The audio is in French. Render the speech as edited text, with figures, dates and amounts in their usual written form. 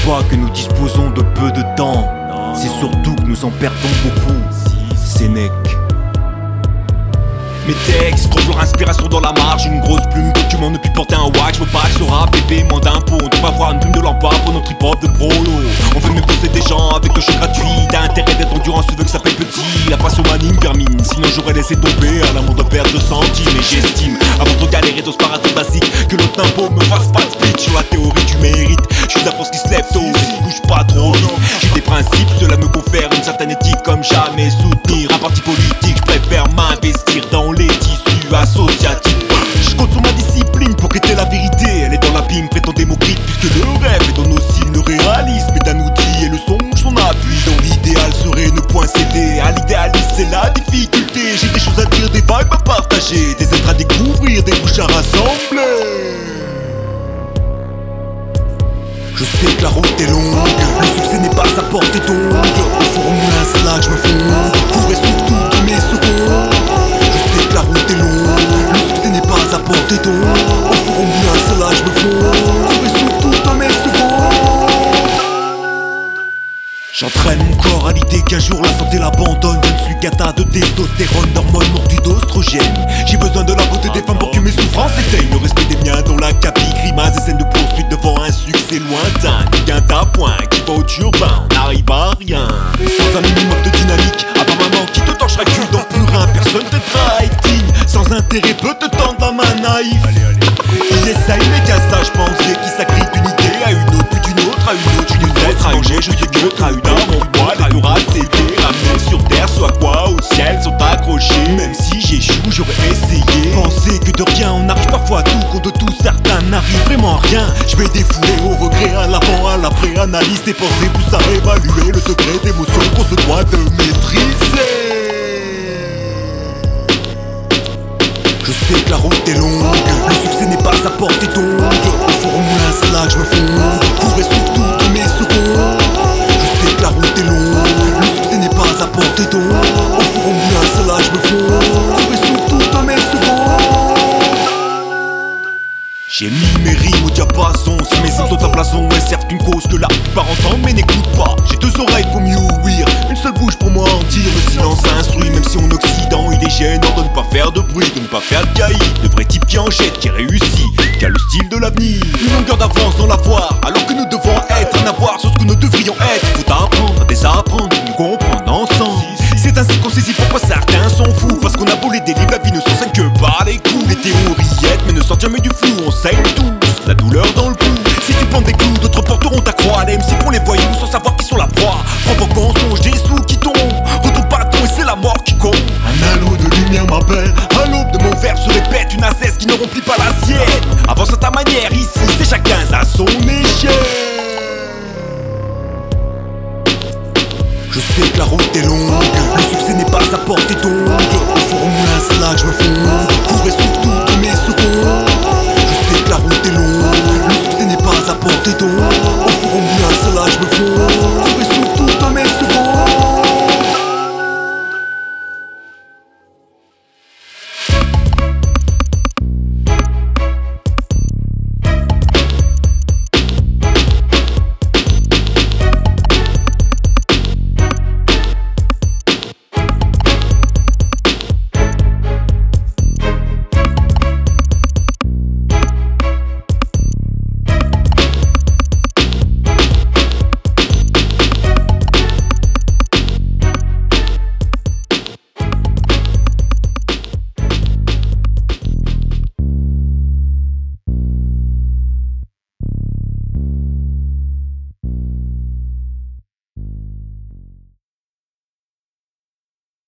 pas que nous disposons de peu de temps, c'est surtout que nous en perdons beaucoup. Sénèque. Mes textes, trop leur inspiration dans la marge. Une grosse plume, document ne puis porter un wax. Je veux pas que ce rap bébé, moins d'impôts. On doit avoir une plume de l'emploi pour notre hip-hop de prolo. On veut méposer des gens avec le jeu gratuit. T'as intérêt d'être endurance, tu veux que ça paye petit. La passion m'anime, vermine. Sinon j'aurais laissé tomber à l'amour de perte de centimes. Et j'estime, avant de galérer dans ce paraton basique, que notre impôt me fasse pas de speech. Sur la théorie du mérite, je suis de la France qui se lève tôt, qui se couche pas trop vite. J'ai des principes, cela me confère une certaine éthique. Comme jamais soutenir un parti politique, je préfère m'investir dans les tissus associatifs. Je compte sur ma discipline pour quitter la vérité. Elle est dans l'abîme, prétend démocrite, puisque le rêve est dans nos cils. Le réalisme est un outil et le songe son appui. Dans l'idéal serait ne point céder à l'idéalisme, c'est la difficulté. J'ai des choses à dire, des vibes à partager, des êtres à découvrir, des bouches à rassembler. Je sais que la route est longue, le succès n'est pas à portée d'ongle. Au formule c'est là que je me fonde, pour et surtout tous mes secondes. Je sais que la route est longue, le succès n'est pas à portée d'ongle. Au formule c'est là que je me fonde, pour et surtout tous mes secondes. J'entraîne mon corps à l'idée qu'un jour la santé l'abandonne. Je ne suis qu'un tas de testostérone, d'hormones mordues d'ostrogène. J'ai besoin de la beauté des femmes pour que mes souffrances s'éteignent. Le respect des miens dans la capille, grimace et scènes de poursuite devant un succès lointain. Bien à point, qui va au turbin, on n'arrive à rien. Sans un minimum de dynamique, à part maman qui te torchera le cul dans plus rien. Personne t'aidera acting, sans intérêt peut te tendre la main naïf. Il essaye mais qu'à ça je pensais qu'il s'agrippe d'une idée à une autre, puis d'une autre à une autre. Une autre à manger, je sais que à une autre. Mon poids, les tours à céder, ramener sur terre, soit quoi au ciel sont accrochés. Même si j'échoue, j'aurais essayé. Penser que de rien on arrive parfois à tout, qu'on de tout certains n'arrive vraiment à rien. Je vais défouler au regret, à l'avant, à l'après-analyse des pensées, tout ça évaluer le degré d'émotion qu'on se doit de maîtriser. Je sais que la route est longue, le succès n'est pas à portée d'ongle. Au formule c'est là que je me fonde, pour et surtout tous mes secondes. Je sais que la route est longue, le succès n'est pas à portée d'ongle. Au formule c'est là que je me fonde, pour et surtout tous mes secondes. J'ai mis mes rimes au diapason, si mes sens sont à blason, est certes une cause que la plupart entendent mais n'écoutent pas. J'ai deux oreilles pour mieux ouïr, une seule bouche pour moi en dire. Le silence instruit, même si en Occident il est gênant de ne pas faire de bruit, de ne pas faire de caïd. Le vrai type qui en jette, qui réussit, qui a le style de l'avenir. Une longueur d'avance dans l'avoir, alors que nous devons être en avoir sur ce que nous devrions être. Faut apprendre à désapprendre, nous comprendre ensemble. C'est ainsi qu'on saisit pourquoi certains sont fous. Parce qu'on a beau les délivres, la vie ne s'enseigne que par les coups. Les théories aident mais ne sortent jamais du flou. On saigne tous, la douleur dans le pouls. Si tu plantes des clous, d'autres porteront ta croix. Les MC pour les voyous sans savoir qui sont la proie. Provoquant songe des sous qui tombent, retourne bâton et c'est la mort qui compte. Un halo de lumière m'appelle, à l'aube de mon verbe se répète. Une ascèse qui ne remplit pas la sienne. Avance à ta manière, ici c'est chacun à son échelle. Je sais que la route est longue, le succès n'est pas à portée d'ongle.